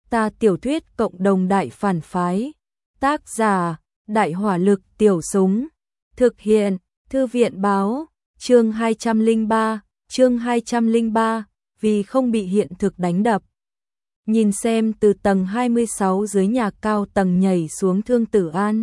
Ta tiểu thuyết cộng đồng đại phản phái. Tác giả: Đại hỏa lực tiểu súng. Thực hiện: Thư viện báo. Chương 203, vì không bị hiện thực đánh đập. Nhìn xem từ tầng 26 dưới nhà cao tầng nhảy xuống Thương Tử An.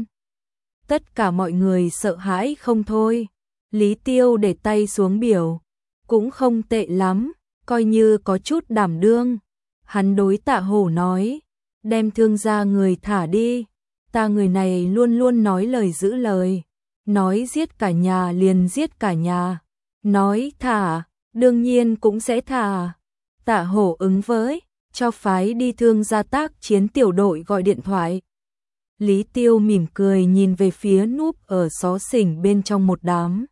Tất cả mọi người sợ hãi không thôi. Lý Tiêu để tay xuống biểu. Cũng không tệ lắm, coi như có chút đảm đương. Hắn đối Tạ Hổ nói, đem Thương gia người thả đi. Ta người này luôn luôn nói lời giữ lời. Nói giết cả nhà liền giết cả nhà. Nói thả, đương nhiên cũng sẽ thả. Tạ Hổ ứng với, cho phái đi Thương gia tác chiến tiểu đội gọi điện thoại. Lý Tiêu mỉm cười nhìn về phía núp ở xó xỉnh bên trong một đám.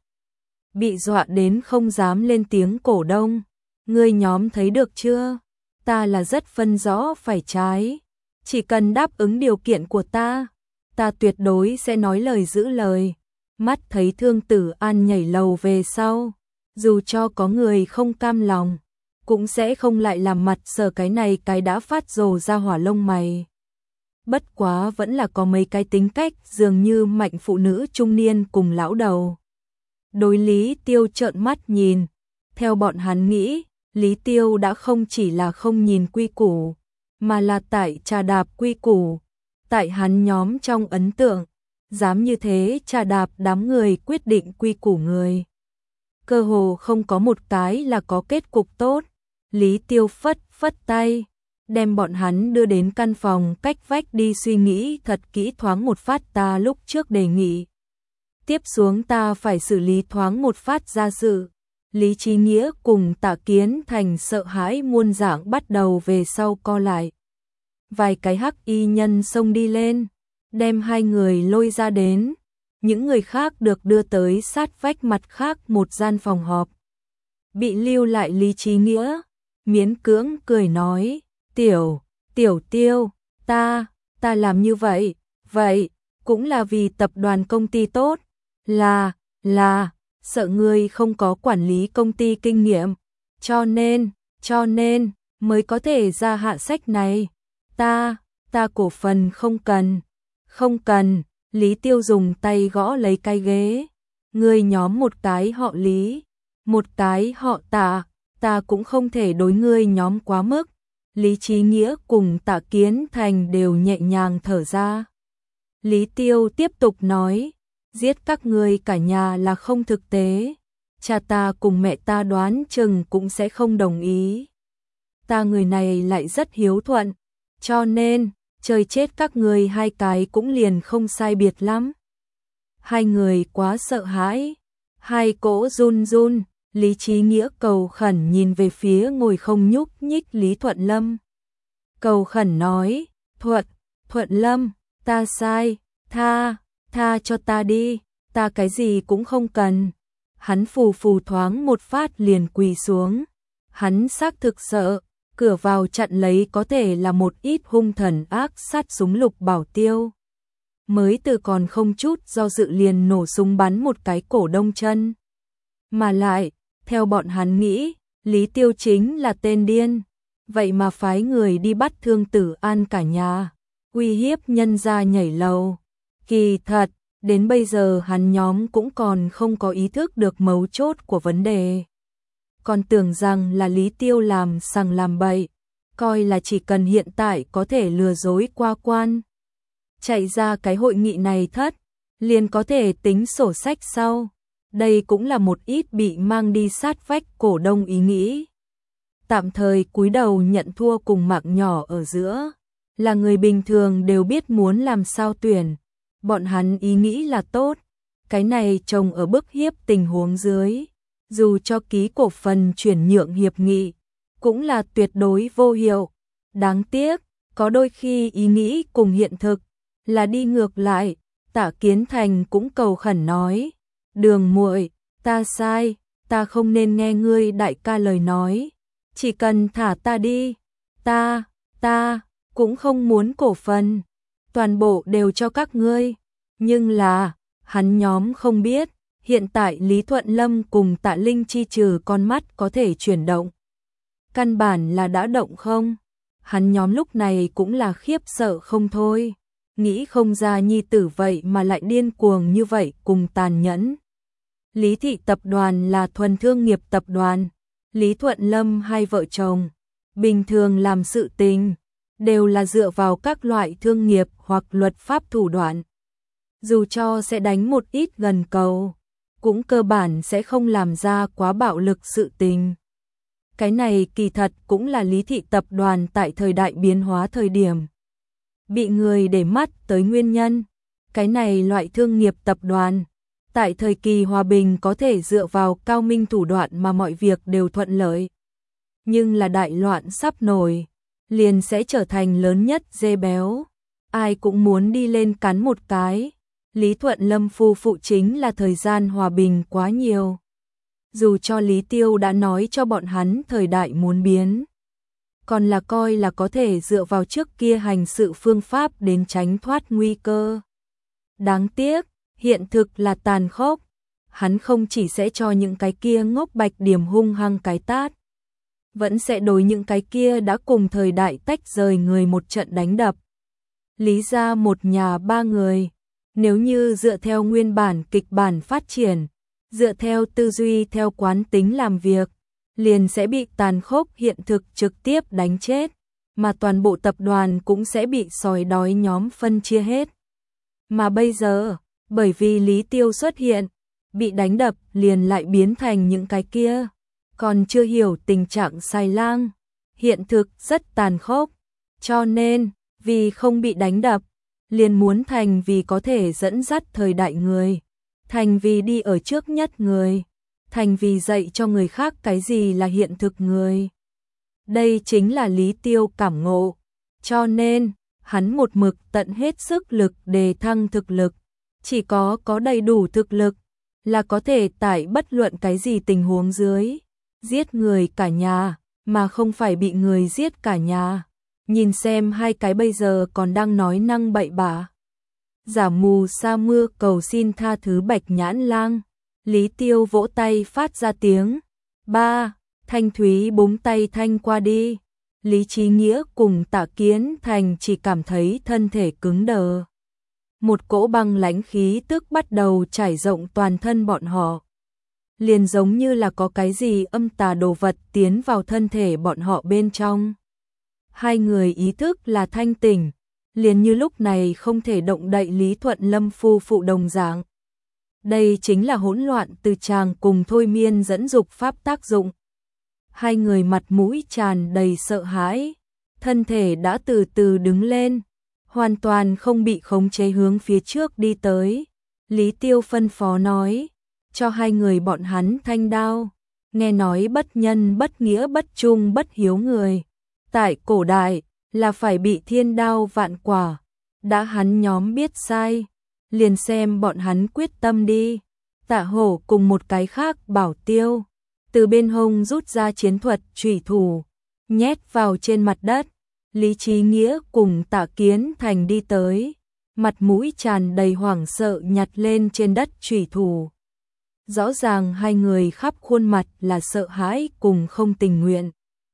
Bị dọa đến không dám lên tiếng cổ đông. Ngươi nhóm thấy được chưa? Ta là rất phân rõ phải trái. Chỉ cần đáp ứng điều kiện của ta tuyệt đối sẽ nói lời giữ lời. Mắt thấy Thương Tử An nhảy lầu về sau, dù cho có người không cam lòng, cũng sẽ không lại làm mặt sờ cái này cái đã phát rồ ra hỏa lông mày. Bất quá vẫn là có mấy cái tính cách dường như mạnh phụ nữ trung niên cùng lão đầu. Đối Lý Tiêu trợn mắt nhìn, theo bọn hắn nghĩ, Lý Tiêu đã không chỉ là không nhìn quy củ, mà là tại trà đạp quy củ. Tại hắn nhóm trong ấn tượng, dám như thế trà đạp đám người quyết định quy củ người. Cơ hồ không có một cái là có kết cục tốt. Lý Tiêu phất tay, đem bọn hắn đưa đến căn phòng cách vách đi suy nghĩ thật kỹ thoáng một phát ta lúc trước đề nghị. Tiếp xuống ta phải xử lý thoáng một phát ra sự. Lý Chí Nghĩa cùng Tạ Kiến Thành sợ hãi muôn dạng bắt đầu về sau co lại. Vài cái hắc y nhân xông đi lên, đem hai người lôi ra đến. Những người khác được đưa tới sát vách mặt khác một gian phòng họp. Bị lưu lại Lý Chí Nghĩa, miễn cưỡng cười nói, Tiểu Tiêu, ta làm như vậy, cũng là vì tập đoàn công ty tốt, là, sợ ngươi không có quản lý công ty kinh nghiệm, cho nên, mới có thể ra hạ sách này, ta cổ phần không cần, Lý Tiêu dùng tay gõ lấy cái ghế, ngươi nhóm một cái họ Lý, một cái họ Tạ, ta cũng không thể đối ngươi nhóm quá mức. Lý Chí Nghĩa cùng Tạ Kiến Thành đều nhẹ nhàng thở ra. Lý Tiêu tiếp tục nói, giết các ngươi cả nhà là không thực tế. Cha ta cùng mẹ ta đoán chừng cũng sẽ không đồng ý. Ta người này lại rất hiếu thuận, cho nên, trời chết các ngươi hai cái cũng liền không sai biệt lắm. Hai người quá sợ hãi, hai cỗ run. Lý Chí Nghĩa cầu khẩn nhìn về phía ngồi không nhúc nhích Lý Thuận Lâm. Cầu khẩn nói, Thuận Lâm, ta sai, tha cho ta đi, ta cái gì cũng không cần. Hắn phù thoáng một phát liền quỳ xuống. Hắn xác thực sợ, cửa vào chặn lấy có thể là một ít hung thần ác sát súng lục bảo tiêu. Mới từ còn không chút do dự liền nổ súng bắn một cái cổ đông chân. Mà lại, theo bọn hắn nghĩ, Lý Tiêu chính là tên điên. Vậy mà phái người đi bắt Thương Tử An cả nhà, uy hiếp nhân gia nhảy lầu. Kỳ thật, đến bây giờ hắn nhóm cũng còn không có ý thức được mấu chốt của vấn đề. Còn tưởng rằng là Lý Tiêu làm sằng làm bậy, coi là chỉ cần hiện tại có thể lừa dối qua quan. Chạy ra cái hội nghị này liền có thể tính sổ sách sau. Đây cũng là một ít bị mang đi sát vách cổ đông ý nghĩ. Tạm thời cúi đầu nhận thua cùng mạng nhỏ ở giữa. Là người bình thường đều biết muốn làm sao tuyển. Bọn hắn ý nghĩ là tốt. Cái này trồng ở bức hiếp tình huống dưới. Dù cho ký cổ phần chuyển nhượng hiệp nghị, cũng là tuyệt đối vô hiệu. Đáng tiếc, có đôi khi ý nghĩ cùng hiện thực là đi ngược lại. Tạ Kiến Thành cũng cầu khẩn nói. Đường muội, ta sai, ta không nên nghe ngươi đại ca lời nói. Chỉ cần thả ta đi, ta cũng không muốn cổ phần. Toàn bộ đều cho các ngươi. Nhưng là, hắn nhóm không biết, hiện tại Lý Thuận Lâm cùng Tạ Linh chi trừ con mắt có thể chuyển động. Căn bản là đã động không? hắn nhóm lúc này cũng là khiếp sợ không thôi, nghĩ không ra nhi tử vậy mà lại điên cuồng như vậy cùng tàn nhẫn. Lý thị tập đoàn là thuần thương nghiệp tập đoàn, Lý Thuận Lâm hai vợ chồng, bình thường làm sự tình, đều là dựa vào các loại thương nghiệp hoặc luật pháp thủ đoạn. Dù cho sẽ đánh một ít gần cầu, cũng cơ bản sẽ không làm ra quá bạo lực sự tình. Cái này kỳ thật cũng là Lý thị tập đoàn tại thời đại biến hóa thời điểm bị người để mắt tới nguyên nhân. Cái này loại thương nghiệp tập đoàn tại thời kỳ hòa bình có thể dựa vào cao minh thủ đoạn mà mọi việc đều thuận lợi. Nhưng là đại loạn sắp nổi, liền sẽ trở thành lớn nhất dê béo. Ai cũng muốn đi lên cắn một cái. Lý Thuận Lâm phu phụ chính là thời gian hòa bình quá nhiều. Dù cho Lý Tiêu đã nói cho bọn hắn thời đại muốn biến, còn là coi là có thể dựa vào trước kia hành sự phương pháp đến tránh thoát nguy cơ. Đáng tiếc, hiện thực là tàn khốc. Hắn không chỉ sẽ cho những cái kia ngốc bạch điểm hung hăng cái tát, vẫn sẽ đối những cái kia đã cùng thời đại tách rời người một trận đánh đập. Lý gia một nhà ba người, nếu như dựa theo nguyên bản kịch bản phát triển, dựa theo tư duy theo quán tính làm việc, liền sẽ bị tàn khốc hiện thực trực tiếp đánh chết, mà toàn bộ tập đoàn cũng sẽ bị sói đói nhóm phân chia hết. Mà bây giờ, bởi vì Lý Tiêu xuất hiện, bị đánh đập liền lại biến thành những cái kia, còn chưa hiểu tình trạng xài lang, hiện thực rất tàn khốc, cho nên, vì không bị đánh đập, liền muốn thành vì có thể dẫn dắt thời đại người, thành vì đi ở trước nhất người, thành vì dạy cho người khác cái gì là hiện thực người. Đây chính là Lý Tiêu cảm ngộ, cho nên, hắn một mực tận hết sức lực đề thăng thực lực, chỉ có đầy đủ thực lực, là có thể tại bất luận cái gì tình huống dưới, giết người cả nhà, mà không phải bị người giết cả nhà. Nhìn xem hai cái bây giờ còn đang nói năng bậy bạ. Giả mù sa mưa cầu xin tha thứ Bạch Nhãn Lang. Lý Tiêu vỗ tay phát ra tiếng. Ba, Thanh Thúy búng tay thanh qua đi. Lý Chí Nghĩa cùng Tạ Kiến Thành chỉ cảm thấy thân thể cứng đờ. Một cỗ băng lãnh khí tức bắt đầu trải rộng toàn thân bọn họ. Liền giống như là có cái gì âm tà đồ vật tiến vào thân thể bọn họ bên trong. Hai người ý thức là thanh tỉnh, liền như lúc này không thể động đậy Lý Thuận Lâm phu phụ đồng dạng. Đây chính là hỗn loạn từ tràng cùng thôi miên dẫn dục pháp tác dụng. Hai người mặt mũi tràn đầy sợ hãi, thân thể đã từ từ đứng lên, hoàn toàn không bị khống chế hướng phía trước đi tới. Lý Tiêu phân phó nói, cho hai người bọn hắn thanh đao, nghe nói bất nhân bất nghĩa bất trung bất hiếu người. Tại cổ đại, là phải bị thiên đao vạn quả. Đã hắn nhóm biết sai, liền xem bọn hắn quyết tâm đi. Tạ Hổ cùng một cái khác bảo tiêu, từ bên hông rút ra chiến thuật chủy thủ, nhét vào trên mặt đất. Lý Chí Nghĩa cùng Tạ Kiến Thành đi tới, mặt mũi tràn đầy hoảng sợ nhặt lên trên đất chủy thủ. Rõ ràng hai người khắp khuôn mặt là sợ hãi cùng không tình nguyện.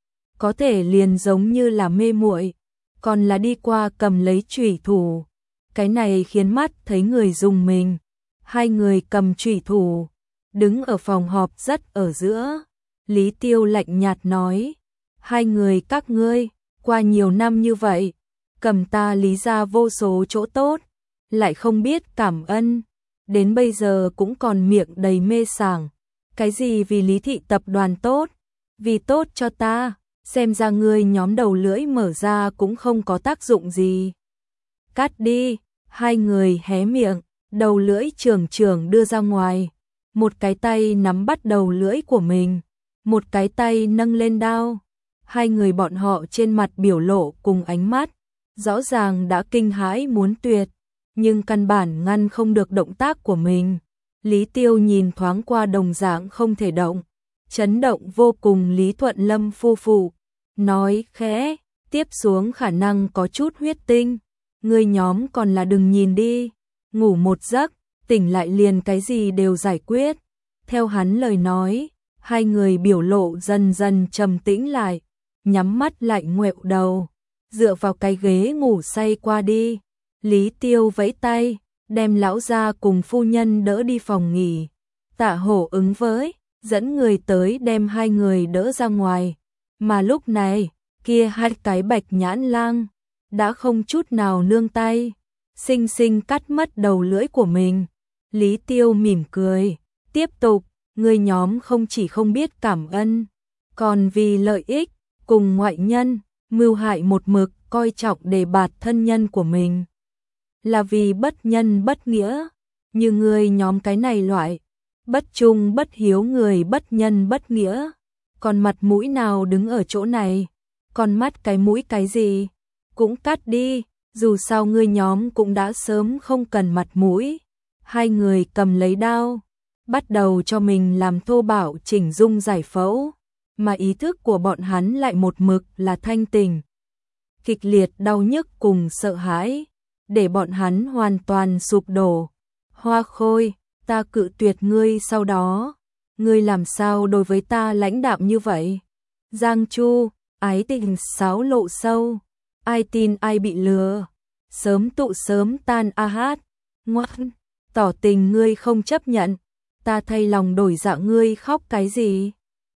Có thể liền giống như là mê muội, còn là đi qua cầm lấy chủy thủ. Cái này khiến mắt thấy người dùng mình. Hai người cầm chủy thủ, đứng ở phòng họp rất ở giữa. Lý Tiêu lạnh nhạt nói, hai người các ngươi, qua nhiều năm như vậy, cầm ta Lý ra vô số chỗ tốt, lại không biết cảm ân, đến bây giờ cũng còn miệng đầy mê sảng. Cái gì vì Lý thị tập đoàn tốt, vì tốt cho ta, xem ra ngươi nhóm đầu lưỡi mở ra cũng không có tác dụng gì. Cắt đi, hai người hé miệng, đầu lưỡi trường đưa ra ngoài, một cái tay nắm bắt đầu lưỡi của mình, một cái tay nâng lên đao. Hai người bọn họ trên mặt biểu lộ cùng ánh mắt, rõ ràng đã kinh hãi muốn tuyệt, nhưng căn bản ngăn không được động tác của mình. Lý Tiêu nhìn thoáng qua đồng dạng không thể động, chấn động vô cùng Lý Thuận Lâm phu phụ, nói khẽ, tiếp xuống khả năng có chút huyết tinh, người nhóm còn là đừng nhìn đi, ngủ một giấc, tỉnh lại liền cái gì đều giải quyết. Theo hắn lời nói, hai người biểu lộ dần dần trầm tĩnh lại, nhắm mắt lại ngoẹo đầu, dựa vào cái ghế ngủ say qua đi. Lý Tiêu vẫy tay, đem lão gia cùng phu nhân đỡ đi phòng nghỉ. Tạ Hổ ứng với, dẫn người tới đem hai người đỡ ra ngoài. Mà lúc này, kia hai cái bạch nhãn lang đã không chút nào nương tay, xinh xinh cắt mất đầu lưỡi của mình. Lý Tiêu mỉm cười, tiếp tục, người nhóm không chỉ không biết cảm ơn, còn vì lợi ích, cùng ngoại nhân, mưu hại một mực, coi trọng đề bạt thân nhân của mình. Là vì bất nhân bất nghĩa, như người nhóm cái này loại, bất trung bất hiếu người bất nhân bất nghĩa. Còn mặt mũi nào đứng ở chỗ này, còn mắt cái mũi cái gì, cũng cắt đi, dù sao ngươi nhóm cũng đã sớm không cần mặt mũi. Hai người cầm lấy đao, bắt đầu cho mình làm thô bạo chỉnh dung giải phẫu, mà ý thức của bọn hắn lại một mực là thanh tỉnh. Kịch liệt đau nhức cùng sợ hãi, để bọn hắn hoàn toàn sụp đổ. Hoa Khôi, ta cự tuyệt ngươi sau đó, ngươi làm sao đối với ta lãnh đạm như vậy? Giang Chu, ái tình xáo lộ sâu, ai tin ai bị lừa, sớm tụ sớm tan a hát, ngoan, tỏ tình ngươi không chấp nhận, ta thay lòng đổi dạ ngươi khóc cái gì?